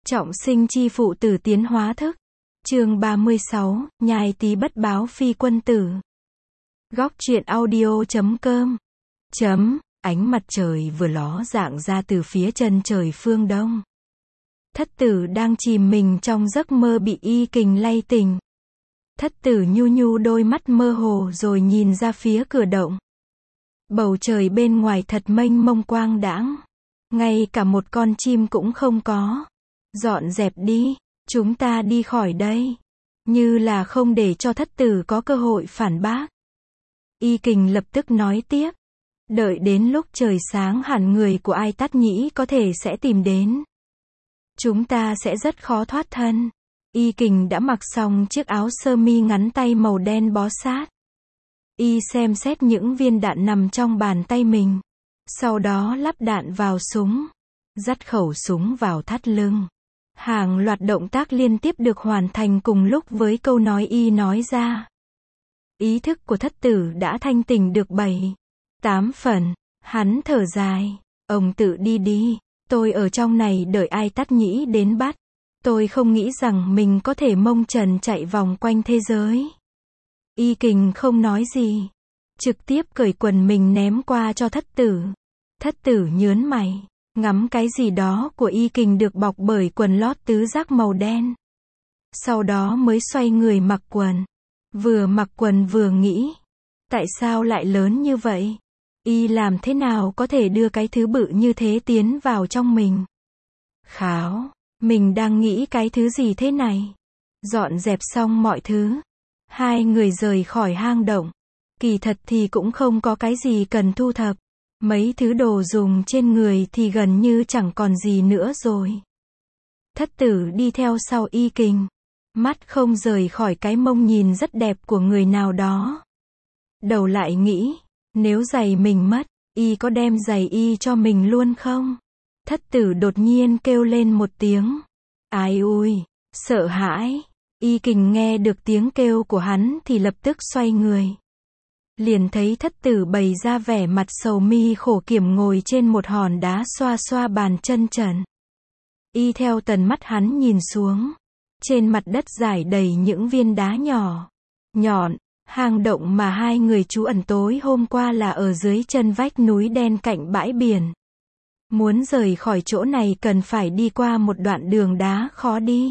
Trọng sinh chi phụ tử tiến hóa thức. Chương 36, nhai tí bất báo phi quân tử. Góc truyện audio.com. Ánh mặt trời vừa ló dạng ra từ phía chân trời phương đông. Thất tử đang chìm mình trong giấc mơ bị Y Kình lay tỉnh. Thất tử nhu nhu đôi mắt mơ hồ rồi nhìn ra phía cửa động. Bầu trời bên ngoài thật mênh mông quang đãng. Ngay cả một con chim cũng không có. Dọn dẹp đi, chúng ta đi khỏi đây. Như là không để cho thất tử có cơ hội phản bác. Y Kình lập tức nói tiếp. Đợi đến lúc trời sáng hẳn người của Ai Tát Nhĩ có thể sẽ tìm đến. Chúng ta sẽ rất khó thoát thân. Y Kình đã mặc xong chiếc áo sơ mi ngắn tay màu đen bó sát. Y xem xét những viên đạn nằm trong bàn tay mình. Sau đó lắp đạn vào súng. Dắt khẩu súng vào thắt lưng. Hàng loạt động tác liên tiếp được hoàn thành cùng lúc với câu nói Y nói ra. Ý thức của thất tử đã thanh tỉnh được 7-8 phần. Hắn thở dài. Ông tự đi đi. Tôi ở trong này đợi Ai Tát Nhĩ đến bắt. Tôi không nghĩ rằng mình có thể mông trần chạy vòng quanh thế giới. Y Kình không nói gì. Trực tiếp cởi quần mình ném qua cho thất tử. Thất tử nhớn mày. Ngắm cái gì đó của Y Kình được bọc bởi quần lót tứ giác màu đen. Sau đó mới xoay người mặc quần. Vừa mặc quần vừa nghĩ. Tại sao lại lớn như vậy? Y làm thế nào có thể đưa cái thứ bự như thế tiến vào trong mình? Kháo, mình đang nghĩ cái thứ gì thế này? Dọn dẹp xong mọi thứ. Hai người rời khỏi hang động. Kỳ thật thì cũng không có cái gì cần thu thập. Mấy thứ đồ dùng trên người thì gần như chẳng còn gì nữa rồi. Thất tử đi theo sau Y Kình. Mắt không rời khỏi cái mông nhìn rất đẹp của người nào đó. Đầu lại nghĩ, nếu giày mình mất, Y có đem giày Y cho mình luôn không? Thất tử đột nhiên kêu lên một tiếng. Ai ui, sợ hãi. Y Kình nghe được tiếng kêu của hắn thì lập tức xoay người. Liền thấy thất tử bày ra vẻ mặt sầu mi khổ kiểm ngồi trên một hòn đá xoa xoa bàn chân trần. Y theo tần mắt hắn nhìn xuống. Trên mặt đất rải đầy những viên đá nhỏ, nhọn. Hang động mà hai người trú ẩn tối hôm qua là ở dưới chân vách núi đen cạnh bãi biển. Muốn rời khỏi chỗ này cần phải đi qua một đoạn đường đá khó đi.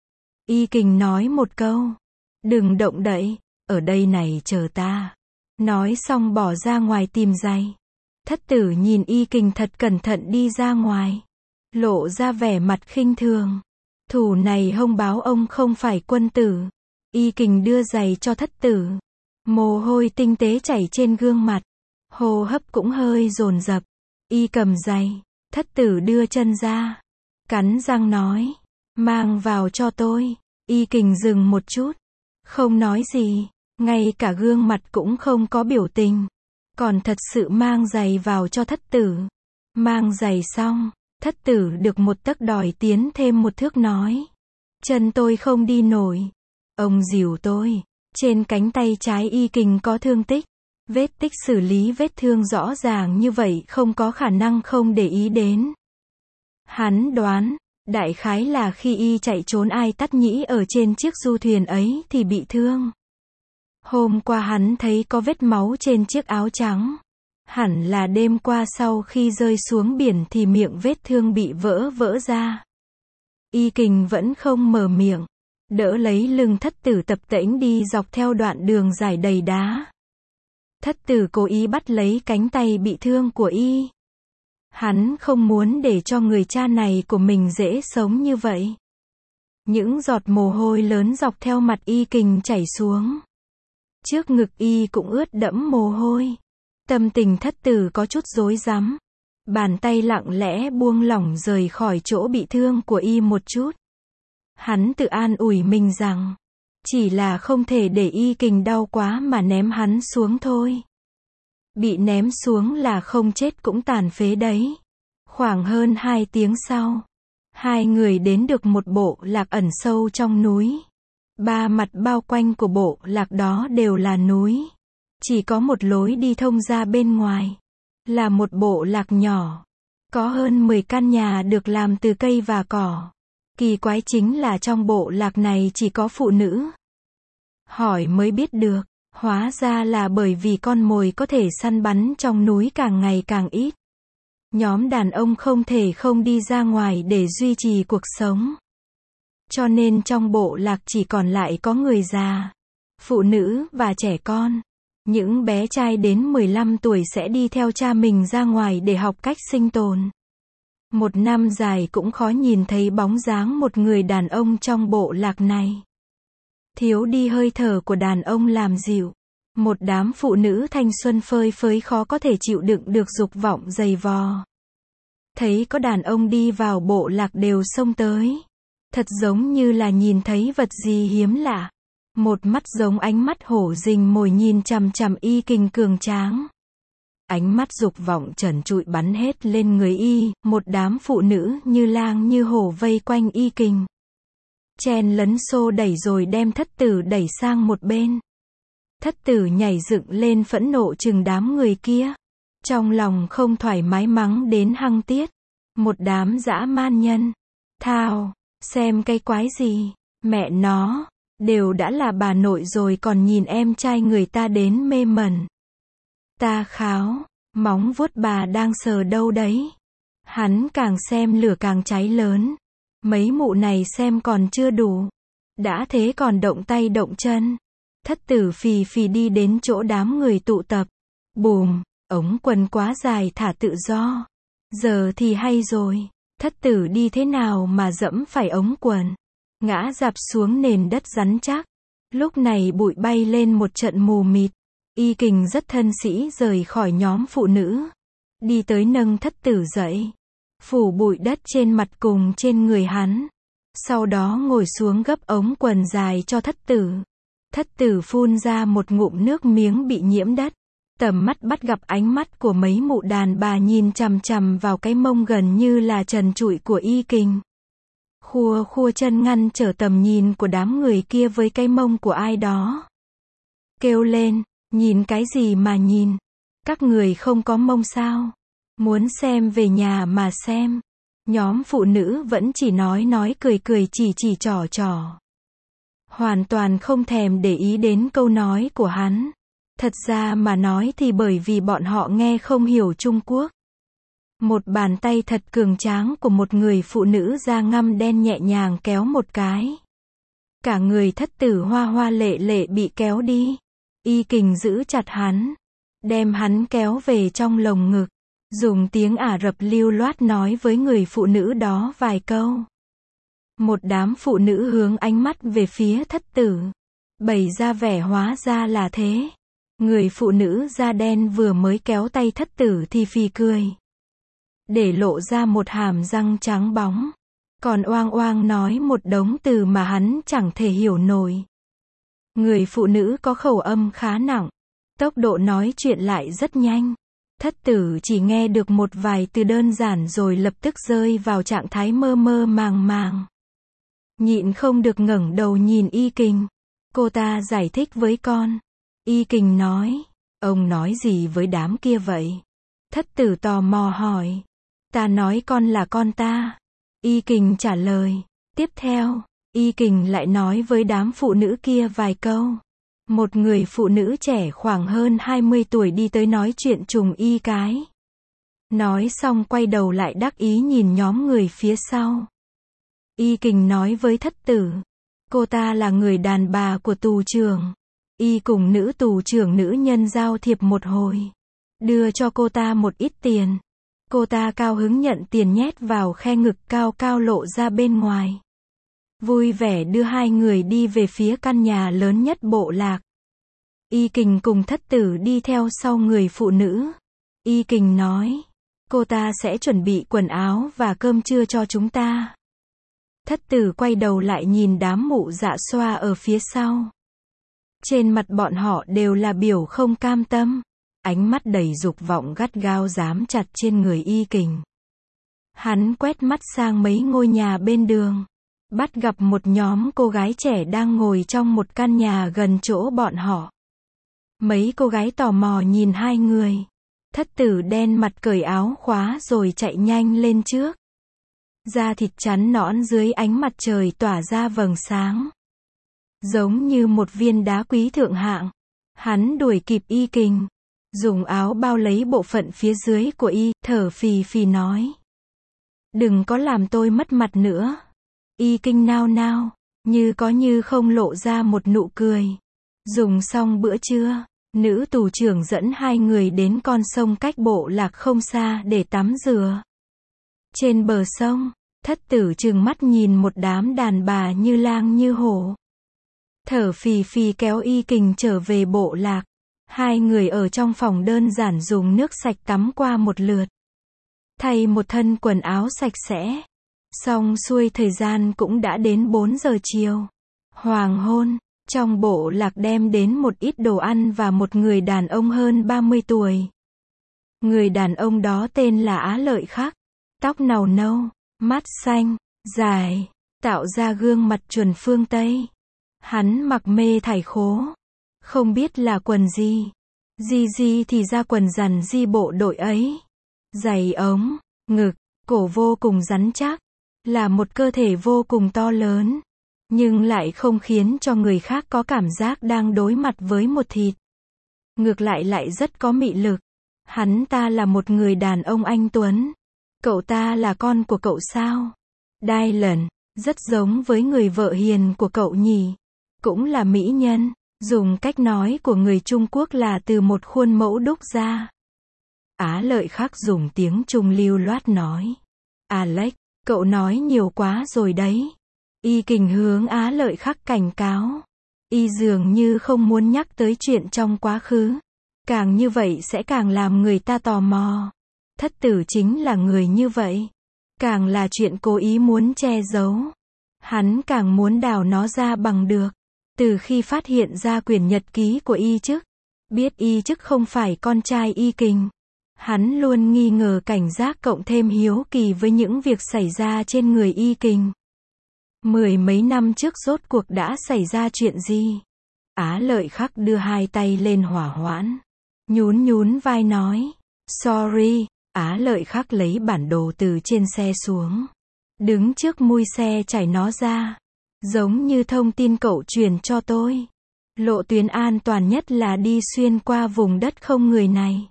Y Kình nói một câu. Đừng động đậy, ở đây này chờ ta. Nói xong bỏ ra ngoài tìm giày. Thất tử nhìn Y Kình thật cẩn thận đi ra ngoài. Lộ ra vẻ mặt khinh thường. Thủ này hông báo ông không phải quân tử. Y Kình đưa giày cho thất tử. Mồ hôi tinh tế chảy trên gương mặt. Hô hấp cũng hơi dồn dập. Y cầm giày. Thất tử đưa chân ra. Cắn răng nói. Mang vào cho tôi. Y Kình dừng một chút. Không nói gì. Ngay cả gương mặt cũng không có biểu tình. Còn thật sự mang giày vào cho thất tử. Mang giày xong. Thất tử được một tấc đòi tiến thêm một thước nói. Chân tôi không đi nổi. Ông dìu tôi. Trên cánh tay trái Y Kình có thương tích. Vết tích xử lý vết thương rõ ràng như vậy không có khả năng không để ý đến. Hắn đoán, đại khái là khi Y chạy trốn Ai Tát Nhĩ ở trên chiếc du thuyền ấy thì bị thương. Hôm qua hắn thấy có vết máu trên chiếc áo trắng. Hẳn là đêm qua sau khi rơi xuống biển thì miệng vết thương bị vỡ ra. Y Kình vẫn không mở miệng. Đỡ lấy lưng thất tử tập tễnh đi dọc theo đoạn đường dài đầy đá. Thất tử cố ý bắt lấy cánh tay bị thương của Y. Hắn không muốn để cho người cha này của mình dễ sống như vậy. Những giọt mồ hôi lớn dọc theo mặt Y Kình chảy xuống. Trước ngực Y cũng ướt đẫm mồ hôi. Tâm tình thất tử có chút rối rắm. Bàn tay lặng lẽ buông lỏng rời khỏi chỗ bị thương của Y một chút. Hắn tự an ủi mình rằng, chỉ là không thể để Y Kình đau quá mà ném hắn xuống thôi. Bị ném xuống là không chết cũng tàn phế đấy. Khoảng hơn 2 tiếng sau, hai người đến được một bộ lạc ẩn sâu trong núi. 3 mặt bao quanh của bộ lạc đó đều là núi. Chỉ có một lối đi thông ra bên ngoài. Là một bộ lạc nhỏ. Có hơn 10 căn nhà được làm từ cây và cỏ. Kỳ quái chính là trong bộ lạc này chỉ có phụ nữ. Hỏi mới biết được, hóa ra là bởi vì con mồi có thể săn bắn trong núi càng ngày càng ít. Nhóm đàn ông không thể không đi ra ngoài để duy trì cuộc sống. Cho nên trong bộ lạc chỉ còn lại có người già, phụ nữ và trẻ con. Những bé trai đến 15 tuổi sẽ đi theo cha mình ra ngoài để học cách sinh tồn. Một năm dài cũng khó nhìn thấy bóng dáng một người đàn ông trong bộ lạc này. Thiếu đi hơi thở của đàn ông làm dịu. Một đám phụ nữ thanh xuân phơi phới khó có thể chịu đựng được dục vọng dày vò. Thấy có đàn ông đi vào bộ lạc đều xông tới. Thật giống như là nhìn thấy vật gì hiếm lạ. Một mắt giống ánh mắt hổ rình mồi nhìn chằm chằm Y Kình cường tráng. Ánh mắt dục vọng trần trụi bắn hết lên người y, một đám phụ nữ như lang như hổ vây quanh Y Kình. Chen lấn xô đẩy rồi đem thất tử đẩy sang một bên. Thất tử nhảy dựng lên phẫn nộ chừng đám người kia. Trong lòng không thoải mái mắng đến hăng tiết. Một đám dã man nhân. Thao, xem cái quái gì, mẹ nó, đều đã là bà nội rồi còn nhìn em trai người ta đến mê mẩn. Ta kháo, móng vuốt bà đang sờ đâu đấy. Hắn càng xem lửa càng cháy lớn. Mấy mụ này xem còn chưa đủ. Đã thế còn động tay động chân. Thất tử phì phì đi đến chỗ đám người tụ tập. Bùm, ống quần quá dài thả tự do. Giờ thì hay rồi. Thất tử đi thế nào mà dẫm phải ống quần. Ngã rạp xuống nền đất rắn chắc. Lúc này bụi bay lên một trận mù mịt. Y Kình rất thân sĩ rời khỏi nhóm phụ nữ. Đi tới nâng thất tử dậy. Phủ bụi đất trên mặt cùng trên người hắn. Sau đó ngồi xuống gấp ống quần dài cho thất tử. Thất tử phun ra một ngụm nước miếng bị nhiễm đất. Tầm mắt bắt gặp ánh mắt của mấy mụ đàn bà nhìn chằm chằm vào cái mông gần như là trần trụi của Y Kình. Khua khua chân ngăn trở tầm nhìn của đám người kia với cái mông của ai đó. Kêu lên, nhìn cái gì mà nhìn? Các người không có mông sao? Muốn xem về nhà mà xem. Nhóm phụ nữ vẫn chỉ nói cười chỉ trò. Hoàn toàn không thèm để ý đến câu nói của hắn. Thật ra mà nói thì bởi vì bọn họ nghe không hiểu Trung Quốc. Một bàn tay thật cường tráng của một người phụ nữ da ngăm đen nhẹ nhàng kéo một cái. Cả người thất tử hoa hoa lệ lệ bị kéo đi. Y Kình giữ chặt hắn. Đem hắn kéo về trong lồng ngực. Dùng tiếng Ả Rập lưu loát nói với người phụ nữ đó vài câu. Một đám phụ nữ hướng ánh mắt về phía thất tử. Bày ra vẻ hóa ra là thế. Người phụ nữ da đen vừa mới kéo tay thất tử thì phì cười. Để lộ ra một hàm răng trắng bóng. Còn oang oang nói một đống từ mà hắn chẳng thể hiểu nổi. Người phụ nữ có khẩu âm khá nặng. Tốc độ nói chuyện lại rất nhanh. Thất tử chỉ nghe được một vài từ đơn giản rồi lập tức rơi vào trạng thái mơ mơ màng. Nhịn không được ngẩng đầu nhìn Y Kình. Cô ta giải thích với con. Y Kình nói. Ông nói gì với đám kia vậy? Thất tử tò mò hỏi. Ta nói con là con ta. Y Kình trả lời. Tiếp theo, Y Kình lại nói với đám phụ nữ kia vài câu. Một người phụ nữ trẻ khoảng hơn 20 tuổi đi tới nói chuyện trùng y cái. Nói xong quay đầu lại đắc ý nhìn nhóm người phía sau. Y Kình nói với thất tử. Cô ta là người đàn bà của tù trưởng. Y cùng nữ tù trưởng nữ nhân giao thiệp một hồi. Đưa cho cô ta một ít tiền. Cô ta cao hứng nhận tiền nhét vào khe ngực cao cao lộ ra bên ngoài. Vui vẻ đưa hai người đi về phía căn nhà lớn nhất bộ lạc. Y Kình cùng thất tử đi theo sau người phụ nữ. Y Kình nói. Cô ta sẽ chuẩn bị quần áo và cơm trưa cho chúng ta. Thất tử quay đầu lại nhìn đám mụ dạ xoa ở phía sau. Trên mặt bọn họ đều là biểu không cam tâm. Ánh mắt đầy dục vọng gắt gao dám chặt trên người Y Kình. Hắn quét mắt sang mấy ngôi nhà bên đường. Bắt gặp một nhóm cô gái trẻ đang ngồi trong một căn nhà gần chỗ bọn họ. Mấy cô gái tò mò nhìn hai người. Thất tử đen mặt cởi áo khóa rồi chạy nhanh lên trước. da thịt trắng nõn dưới ánh mặt trời tỏa ra vầng sáng. Giống như một viên đá quý thượng hạng. Hắn đuổi kịp Y Kình, dùng áo bao lấy bộ phận phía dưới của y, thở phì phì nói. Đừng có làm tôi mất mặt nữa. Y Kình nao nao, như có như không lộ ra một nụ cười. Dùng xong bữa trưa, nữ tù trưởng dẫn hai người đến con sông cách Bộ Lạc không xa để tắm rửa. Trên bờ sông, Thất Tử trừng mắt nhìn một đám đàn bà như lang như hổ. Thở phì phì kéo Y Kình trở về Bộ Lạc. Hai người ở trong phòng đơn giản dùng nước sạch tắm qua một lượt. Thay một thân quần áo sạch sẽ. Xong xuôi thời gian cũng đã đến 4 giờ chiều. Hoàng hôn, trong Bộ Lạc đem đến một ít đồ ăn và một người đàn ông hơn 30 tuổi. Người đàn ông đó tên là Á Lợi Khắc. Tóc nâu nâu, mắt xanh, dài, tạo ra gương mặt chuẩn phương Tây. Hắn mặc mê thải khố. Không biết là quần gì. Gì thì ra quần rằn di bộ đội ấy. Giày ống, ngực, cổ vô cùng rắn chắc. Là một cơ thể vô cùng to lớn. Nhưng lại không khiến cho người khác có cảm giác đang đối mặt với một thịt. Ngược lại rất có mị lực. Hắn ta là một người đàn ông anh tuấn. Cậu ta là con của cậu sao? Dylan, rất giống với người vợ hiền của cậu nhỉ. Cũng là mỹ nhân. Dùng cách nói của người Trung Quốc là từ một khuôn mẫu đúc ra. Á Lợi Khắc dùng tiếng Trung lưu loát nói. Alex, cậu nói nhiều quá rồi đấy. Y Kình hướng Á Lợi Khắc cảnh cáo. Y dường như không muốn nhắc tới chuyện trong quá khứ. Càng như vậy sẽ càng làm người ta tò mò. Thất Tử chính là người như vậy. Càng là chuyện cố ý muốn che giấu. Hắn càng muốn đào nó ra bằng được. Từ khi phát hiện ra quyển nhật ký của Y Chức, biết Y Chức không phải con trai Y Kình, hắn luôn nghi ngờ cảnh giác cộng thêm hiếu kỳ với những việc xảy ra trên người Y Kình. 10 mấy năm trước rốt cuộc đã xảy ra chuyện gì? Á Lợi Khắc đưa hai tay lên hỏa hoãn, nhún vai nói, sorry. Á Lợi Khắc lấy bản đồ từ trên xe xuống, đứng trước mui xe trải nó ra. Giống như thông tin cậu truyền cho tôi. Lộ tuyến an toàn nhất là đi xuyên qua vùng đất không người này.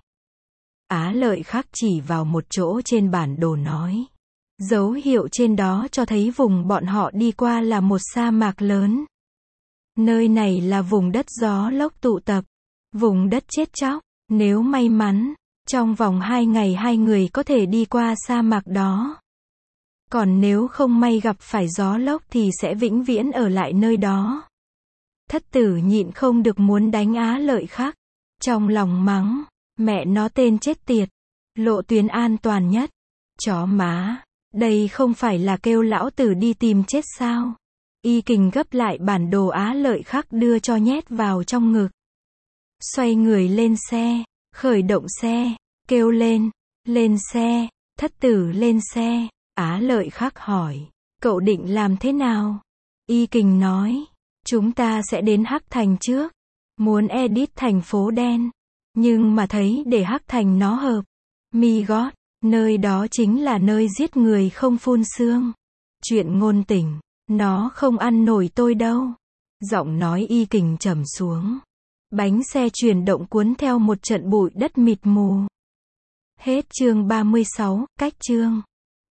Á Lợi Khắc chỉ vào một chỗ trên bản đồ nói. Dấu hiệu trên đó cho thấy vùng bọn họ đi qua là một sa mạc lớn. Nơi này là vùng đất gió lốc tụ tập. Vùng đất chết chóc. Nếu may mắn, trong vòng 2 ngày hai người có thể đi qua sa mạc đó. Còn nếu không may gặp phải gió lốc thì sẽ vĩnh viễn ở lại nơi đó. Thất Tử nhịn không được muốn đánh Á Lợi Khắc. Trong lòng mắng, mẹ nó tên chết tiệt. Lộ tuyến an toàn nhất. Chó má, đây không phải là kêu lão tử đi tìm chết sao? Y Kình gấp lại bản đồ Á Lợi Khắc đưa cho nhét vào trong ngực. Xoay người lên xe, khởi động xe, kêu lên xe. Thất Tử lên xe. Á Lợi Khắc hỏi, cậu định làm thế nào? Y Kình nói, chúng ta sẽ đến Hắc Thành trước. Muốn edit thành phố đen. Nhưng mà thấy để Hắc Thành nó hợp. Mi gót, nơi đó chính là nơi giết người không phun xương. Chuyện ngôn tình, nó không ăn nổi tôi đâu. Giọng nói Y Kình trầm xuống. Bánh xe chuyển động cuốn theo một trận bụi đất mịt mù. Hết chương 36, cách chương.